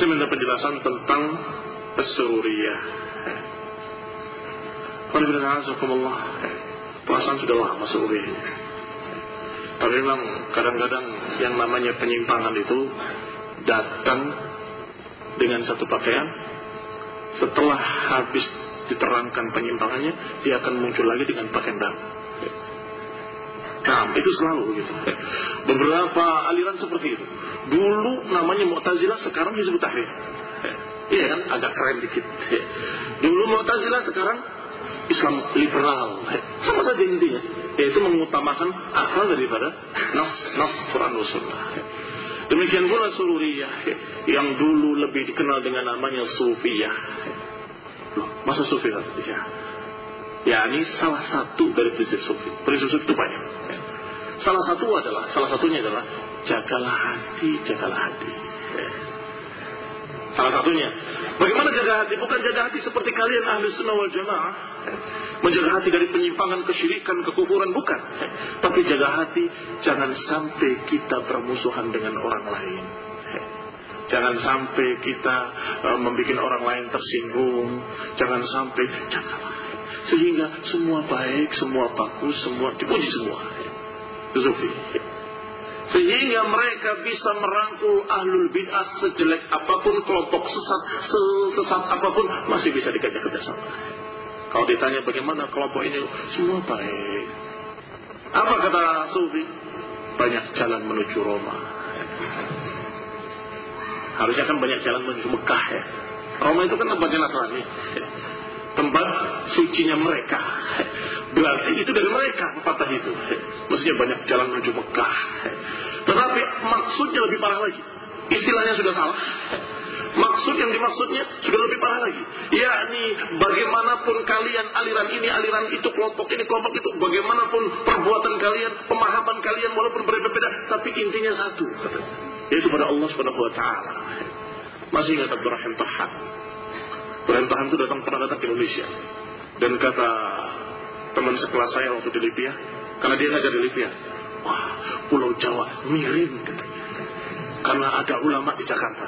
saya minta penjelasan tentang as-sururiyah. Perasaan sudah lama sururiyah. Tapi memang kadang-kadang yang namanya penyimpangan itu datang dengan satu pakaian, setelah habis diterangkan penyimpangannya, dia akan muncul lagi dengan pakaian baru. Nah, itu selalu begitu. Beberapa aliran seperti itu. Dulu namanya Mu'tazilah, sekarang Hizbut Tahrir. Iya kan, agak keren dikit. Dulu Mu'tazilah, sekarang Islam liberal. Sama saja intinya, yaitu mengutamakan akal daripada nas Quran dan Sunnah. Demikian pula Sururiyah yang dulu lebih dikenal dengan namanya Sufiyah. Loh, masa Sufi kan? Ya, ini salah satu dari prinsip Sufi. Prinsip Sufi itu banyak. Salah satunya adalah jagalah hati. Salah satunya, bagaimana jaga hati? Bukan jaga hati seperti kalian ahli sunnah wal jamaah, menjaga hati dari penyimpangan, kesyirikan, kekufuran, bukan. Tapi jaga hati, jangan sampai kita bermusuhan dengan orang lain. Jangan sampai kita membuat orang lain tersinggung. Jangan sampai, jagalah. Sehingga semua baik, semua bagus, semua dipuji semua. Zufi. Sehingga mereka bisa merangkul ahlul bid'ah sejelek apapun, kelompok sesat apapun, masih bisa dikajak kerjasama. Kalau ditanya bagaimana kelompok ini, semua baik. Apa kata Sufi? Banyak jalan menuju Roma. Harusnya kan banyak jalan menuju Mekah ya. Roma itu kan tempatnya Nasrani, tempat sucinya mereka. Berarti itu dari mereka pepatah itu. Maksudnya banyak jalan menuju Mekah. Tetapi maksudnya lebih parah lagi. Istilahnya sudah salah. Maksud yang dimaksudnya sudah lebih parah lagi. Yakni bagaimanapun kalian aliran ini, aliran itu, kelompok ini, kelompok itu, bagaimanapun perbuatan kalian, pemahaman kalian walaupun berbeda-beda, tapi intinya satu, yaitu pada Allah Subhanahu wa taala. Masih ingat Abdurrahim Tahan? Abdurrahim Tahan itu pernah datang ke Indonesia. Dan kata teman sekelas saya waktu di Libya, karena dia ngajar di Libya, wah, Pulau Jawa miring katanya, karena ada ulama di Jakarta.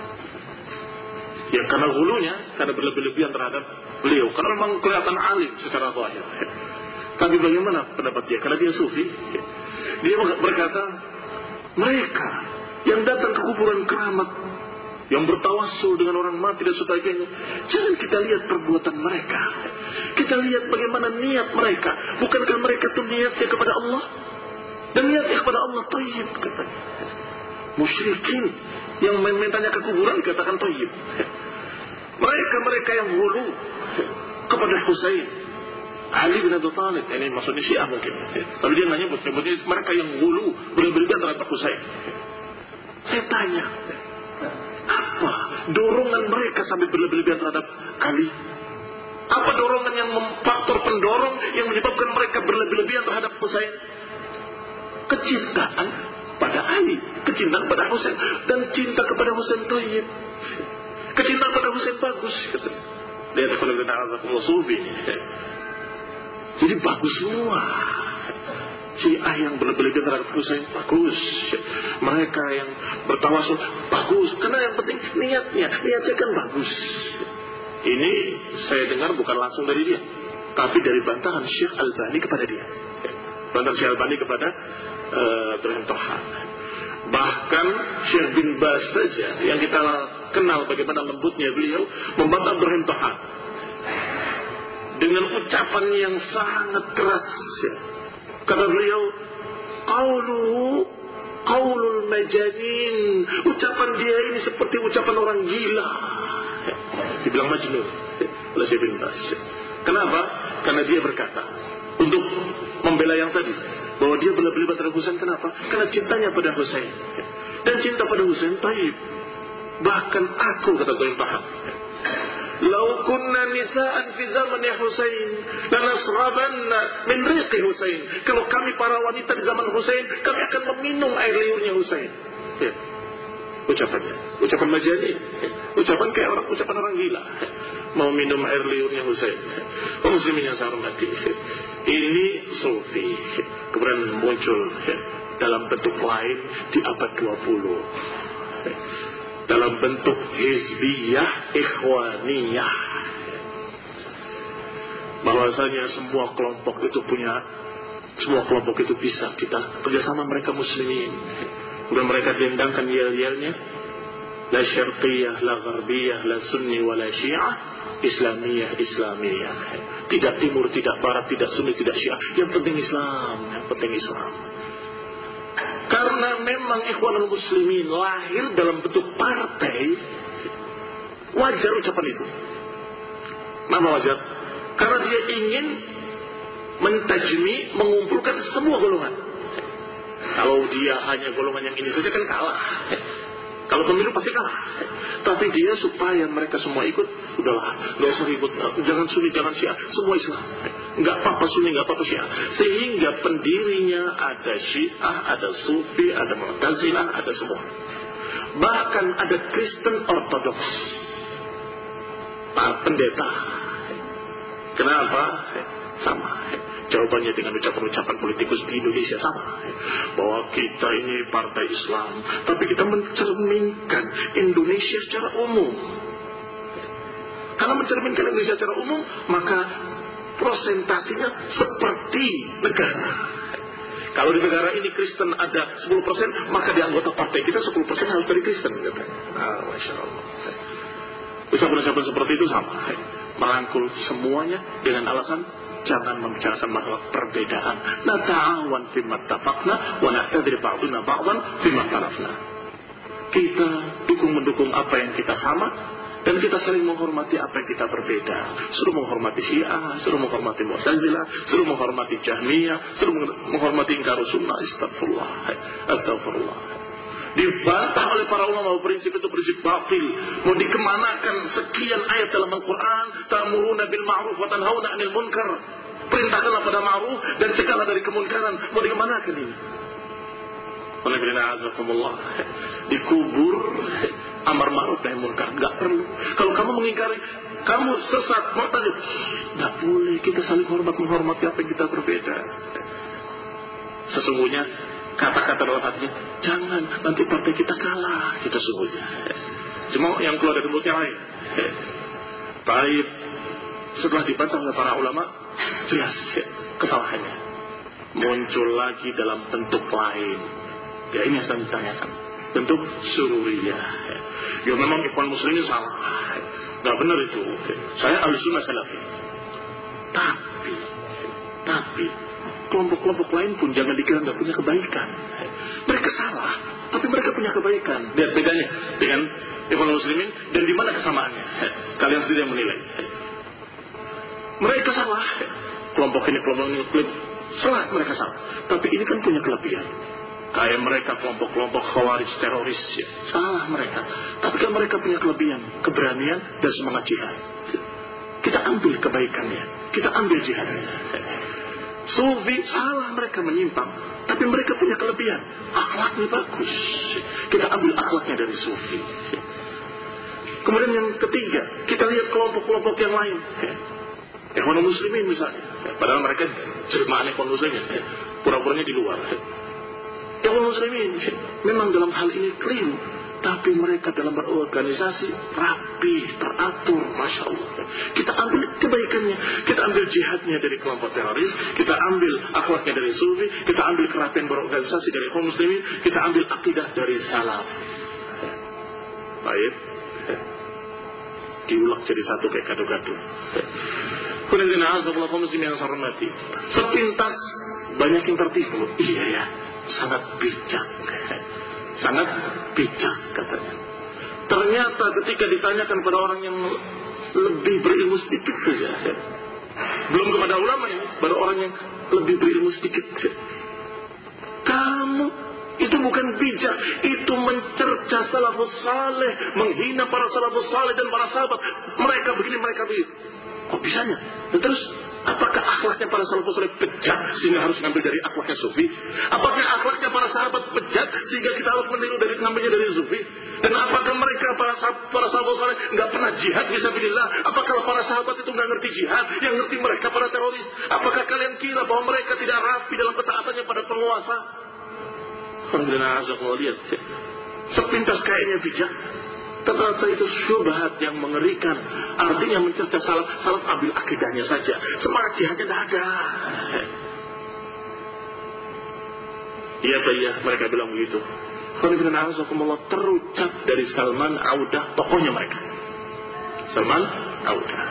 Ya karena hulunya, karena berlebih-lebihan terhadap beliau, karena memang kelihatan alim secara zahir. Tapi bagaimana pendapat dia? Karena dia Sufi, dia berkata, mereka yang datang ke kuburan keramat, yang bertawassul dengan orang mati dan sebagainya, jangan kita lihat perbuatan mereka, kita lihat bagaimana niat mereka. Bukankah mereka itu niatnya kepada Allah, dan niatnya kepada Allah thayyib katanya. Musyrikin yang mintanya ke kuburan dikatakan thayyib. Mereka yang hulu kepada Husain, Ali bin Abi Thalib, ini maksudnya Syiah mungkin. Tapi dia nanya nyebutnya mereka yang hulu berlebihan terhadap Husain. Saya tanya, apa dorongan mereka sampai berlebihan terhadap Ali? Apa dorongan yang faktor pendorong yang menyebabkan mereka berlebihan terhadap Husain? Kecintaan pada Ali, kecintaan pada Husain, dan cinta kepada Husain thayyib. Kecintaan pada Husain bagus, kata. Lihat kalau kita azabullah Sufi. Jadi bagus semua. Syiah yang berlebihan terhadap Husain bagus. Mereka yang bertawasul bagus. Karena yang penting niatnya kan bagus. Ini saya dengar bukan langsung dari dia, tapi dari bantahan Syekh Albani kepada dia. Bantahan Syekh Albani kepada Ibrahim Tahan. Bahkan Syekh bin Baz saja yang kita kenal bagaimana lembutnya beliau membantah Ibrahim Tahan dengan ucapan yang sangat keras. Kata beliau, qaulul majanin, ucapan dia ini seperti ucapan orang gila. Dibilang majnun oleh Syekh bin Baz. Kenapa? Karena dia berkata untuk membela yang tadi, bahwa dia berlebihan terhadap Husain. Kenapa? Karena cintanya pada Husain, dan cinta pada Husain thayyib. Bahkan aku, kata Ibrahim Tahan, lau kunna nisa'an fi zaman Husain lanasrabanna min riqi Husain. Kalau kami para wanita di zaman Husain, kami akan meminum air liurnya Husain. Ya. Ucapan majani, ucapan kayak ucapan orang gila, mau minum air liurnya Husain. Muslimin yang saya hormati, ini Sufi kemudian muncul dalam bentuk lain di abad 20. dalam bentuk hizbiyah ikhwaniyah. Bahwasanya semua kelompok itu bisa kita kerjasama mereka muslimin. Kemudian mereka dendangkan yel-yelnya, la syarqiyah, la gharbiyah, la sunni, wa la syiah, islamiyah. Tidak timur, tidak barat, tidak sunni, tidak syiah. Yang penting Islam. Karena memang Ikhwanul Muslimin lahir dalam bentuk partai, wajar ucapan itu. Kenapa wajar? Karena dia ingin mentajmi, mengumpulkan semua golongan. Kalau dia hanya golongan yang ini saja kan kalah. Kalau pemilu pasti kalah. Tapi dia supaya mereka semua ikut, udahlah, nggak usah ribut, jangan sunni, jangan syiah, semua Islam. Nggak apa-apa sunni, nggak apa-apa syiah. Sehingga pendirinya ada syiah, ada sufi, ada mu'tazilah, ada semua. Bahkan ada Kristen Ortodoks, pendeta. Kenapa? Sama. Jawabannya dengan ucapan-ucapan politikus di Indonesia sama. Bahwa kita ini partai Islam, tapi kita mencerminkan Indonesia secara umum. Kalau mencerminkan Indonesia secara umum, maka prosentasinya seperti negara. Kalau di negara ini Kristen ada 10%, maka di anggota partai kita 10% harus dari Kristen. Masya Allah. Ucapan-ucapan seperti itu sama. Merangkul semuanya dengan alasan jangan membicarakan masalah perbedaan. Nata'awan fimma tafaqna wa na'tadri ba'duna ba'dan fimma tarafna. Kita mendukung apa yang kita sama, dan kita saling menghormati apa yang kita berbeda. Suruh menghormati Syiah, suruh menghormati Mu'tazilah, suruh menghormati Jahmiyah, suruh menghormati Ingkarus Sunnah. Astagfirullah. Dibantah oleh para ulama bahwa prinsip itu prinsip batil. Mau dikemanakan sekian ayat dalam Al-Quran, ta'muruna bil ma'ruf wa tanhauna 'anil munkar. Perintahkanlah pada ma'ruf dan cegahlah dari kemunkaran. Mau dikemanakan ini? Dikubur amar ma'ruf nahi munkar. Enggak perlu. Kalau kamu mengingkari, kamu sesat, mu'tadid, enggak boleh. Kita saling menghormati apa yang kita berbeda. Sesungguhnya kata-kata dalam hatinya, jangan nanti partai kita kalah, kita sesungguhnya. Cuma yang keluar dari mulutnya lain. Baik, setelah dibantah oleh para ulama, jelas kesalahannya. Muncul lagi dalam bentuk lain. Ya, ini yang saya ditanyakan. Bentuk sururiyah. Ya memang Ikhwan Muslimin salah. Nggak benar itu. Saya Ahlussunnah Salafi. Tapi kelompok-kelompok lain pun jangan dikira nggak punya kebaikan. Mereka salah, tapi mereka punya kebaikan. Lihat bedanya dengan Ikhwan Muslimin dan di mana kesamaannya. Kalian sendiri yang menilai. Mereka salah. Kelompok ini salah, mereka salah. Tapi ini kan punya kelebihan. Kayak mereka kelompok-kelompok khawarij teroris, ya. Salah mereka. Tapi kan mereka punya kelebihan, keberanian dan semangat jihad. Kita ambil kebaikannya, kita ambil jihadnya. Sufi salah, mereka menyimpang, tapi mereka punya kelebihan, akhlaknya bagus. Kita ambil akhlaknya dari Sufi. Kemudian yang ketiga, kita lihat kelompok-kelompok yang lain. Ikhwanul Muslimin misalnya, padahal mereka jelmaan Ikhwanul Muslimin, pura-puranya di luar. Ikhwanul Muslimin memang dalam hal ini keliru, tapi mereka dalam berorganisasi rapi, teratur, Masya Allah. Kita ambil kebaikannya, kita ambil jihadnya dari kelompok teroris, kita ambil akhlaknya dari Sufi, kita ambil kerapian berorganisasi dari kaum muslimin, kita ambil akidah dari salaf. Baik, diulak jadi satu kayak gado-gado. Kemudian azabullah kaum muslimin yang saya hormati, sepintas banyak yang tertipu. Iya ya, sangat bijak katanya. Ternyata ketika ditanyakan pada orang yang lebih berilmu sedikit saja, belum kepada ulama ini, pada orang yang lebih berilmu sedikit, kamu itu bukan bijak, itu mencerca salafus saleh, menghina para salafus saleh dan para sahabat. Mereka begini, mereka begitu. Kok bisanya? Dan terus apakah akhlaknya para salafus saleh bejat sehingga harus ngambil dari akhlaknya Sufi? Apakah akhlaknya para sahabat bejat sehingga kita harus meniru dari ngambilnya dari Sufi? Dan apakah mereka para sahabat saleh nggak pernah jihad fisabilillah? Apakah para sahabat itu nggak ngerti jihad? Yang ngerti mereka para teroris? Apakah kalian kira bahwa mereka tidak rapi dalam ketaatannya pada penguasa? Alhamdulillah, lihat sepintas kayaknya bijak, Ternyata itu syubhat yang mengerikan. Artinya mencerca salaf ambil akidahnya saja. Semangat jihadnya tidak ada. Iya, mereka bilang begitu. Terucap dari Salman Audah, tokohnya mereka. Salman Audah.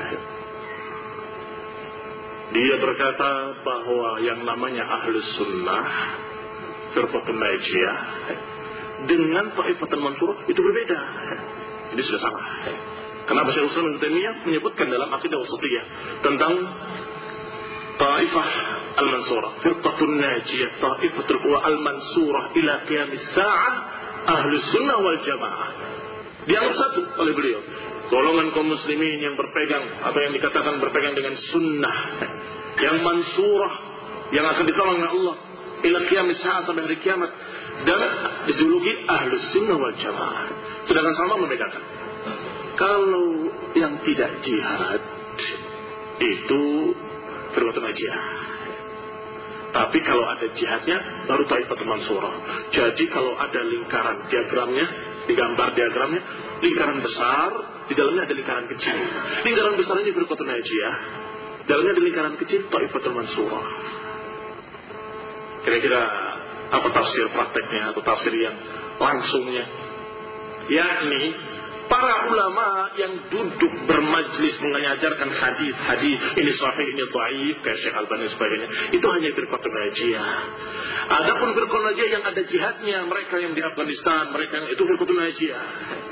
Dia berkata bahwa yang namanya Ahlus Sunnah, Firqatun Najiyah, dengan Ta'ifatul Mansurah itu berbeda. Ini sudah salah. Kenapa Syekh Utsaimin Ibnu Taimiyah menyebutkan dalam Aqidah Wasithiyah tentang Ta'ifah Al-Mansurah, Firqatun Najiyah, Ta'ifatul Al-Mansurah ila qiyamis sa'ah, Ahlus Sunnah wal Jamaah. Dianggap satu oleh beliau. Golongan kaum muslimin yang berpegang atau yang dikatakan berpegang dengan sunnah, yang mansurah, yang akan ditolong oleh Allah ila qiyamis sa'ah, sampai hari kiamat, dan dijuluki Ahlus Sunnah wal Jamaah. Sedangkan sama membedakan. Kalau yang tidak jihad itu Firqatun Najiyah. Tapi kalau ada jihadnya baru Ta'ifatul Mansurah. Jadi kalau ada lingkaran diagramnya, digambar diagramnya, lingkaran besar, di dalamnya ada lingkaran kecil. Lingkaran besar ini Firqatun Najiyah, dalamnya ada lingkaran kecil Ta'ifatul Mansurah. Kira-kira apa tafsir prakteknya atau tafsir yang langsungnya? Yakni para ulama yang duduk bermajlis mengajarkan hadis ini sahih, ini dhaif, kayak Syekh Albani dan sebagainya, itu hanya Firqatun Najiyah. Adapun Firqatun Najiyah yang ada jihadnya, mereka yang di Afghanistan, mereka yang itu Firqatun Najiyah.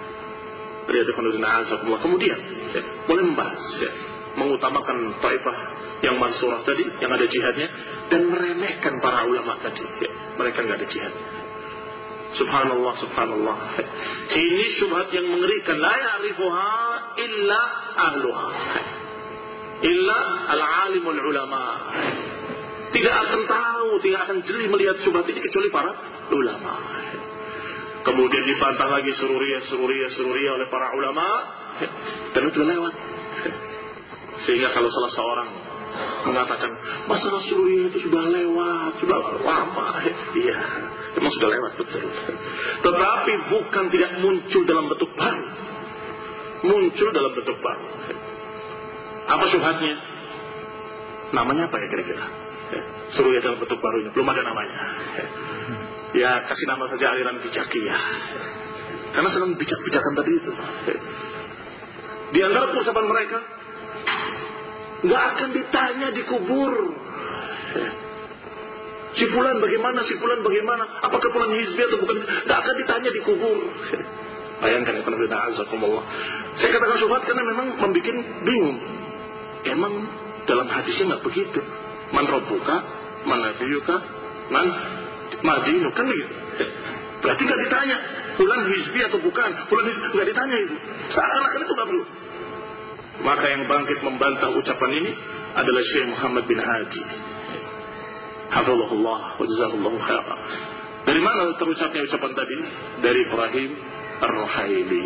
Kemudian boleh membahas, mengutamakan taifah yang mansurah tadi, yang ada jihadnya, dan meremehkan para ulama tadi, mereka nggak ada jihadnya. Subhanallah, subhanallah. Ini syubhat yang mengerikan. La ya'rifuha illa ahluha, illa al-alimul ulama. Tidak akan tahu, tidak akan jeli melihat syubhat ini kecuali para ulama. Kemudian dibantah lagi sururiyah oleh para ulama, dan itu lewat. Sehingga kalau salah seorang mengatakan masalah sururiyah itu sudah lewat, sudah lama, iya, memang sudah lewat, betul. Tetapi bukan tidak muncul dalam bentuk baru, muncul dalam bentuk baru. Apa syubhatnya? Namanya apa ya kira-kira? Sururiyah dalam bentuk baru ini belum ada namanya. Ya kasih nama saja aliran bijakiyah, karena sedang bijak-bijakan tadi itu. Di antara persiapan mereka, nggak akan ditanya di kubur. Si fulan bagaimana, apakah fulan hizbi atau bukan, nggak akan ditanya di kubur. Bayangkan ya, saya katakan syubhat karena memang membuat bingung. Emang dalam hadisnya nggak begitu. Man rabbuka, man nabiyuka, man madinu, kan begitu. Berarti nggak ditanya fulan hizbi atau bukan, fulan hizbi, nggak ditanya itu. Seakan-akan itu nggak perlu. Maka yang bangkit membantah ucapan ini adalah Syekh Muhammad bin Hadi, hafizahullah wa jazakallahu khairan. Dari mana terucapnya ucapan tadi? Dari Ibrahim Ar-Ruhaili.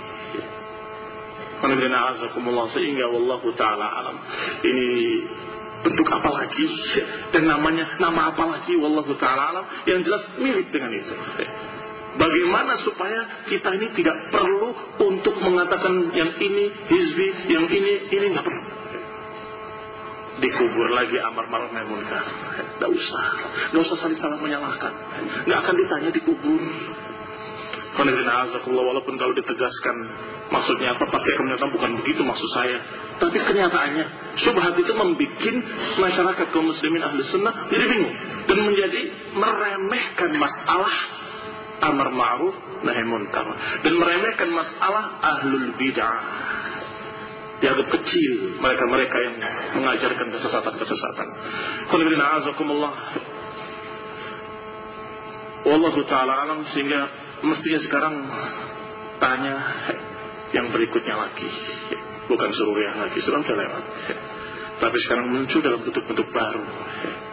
Sehingga wallahu ta'ala alam, ini bentuk apa lagi dan nama apa lagi, wallahu ta'ala alam, yang jelas mirip dengan itu. Bagaimana supaya kita ini tidak perlu untuk mengatakan yang ini hizbi, yang ini nggak perlu. Dikubur lagi amar ma'ruf nahi munkar. Nggak usah saling menyalahkan. Nggak akan ditanya dikubur. Walaupun kalau ditegaskan maksudnya apa, pasti akan menyatakan bukan begitu maksud saya. Tapi kenyataannya syubhat itu membuat masyarakat kaum muslimin ahli sunnah jadi bingung dan menjadi meremehkan masalah amar ma'ruf nahi munkar dan meremehkan masalah ahlul bid'ah. Dianggap kecil mereka yang mengajarkan kesesatan. Wallahu ta'ala alam. Sehingga mestinya sekarang tanya yang berikutnya lagi, bukan sururiyah lagi, sudah lewat. Tapi sekarang muncul dalam bentuk-bentuk baru.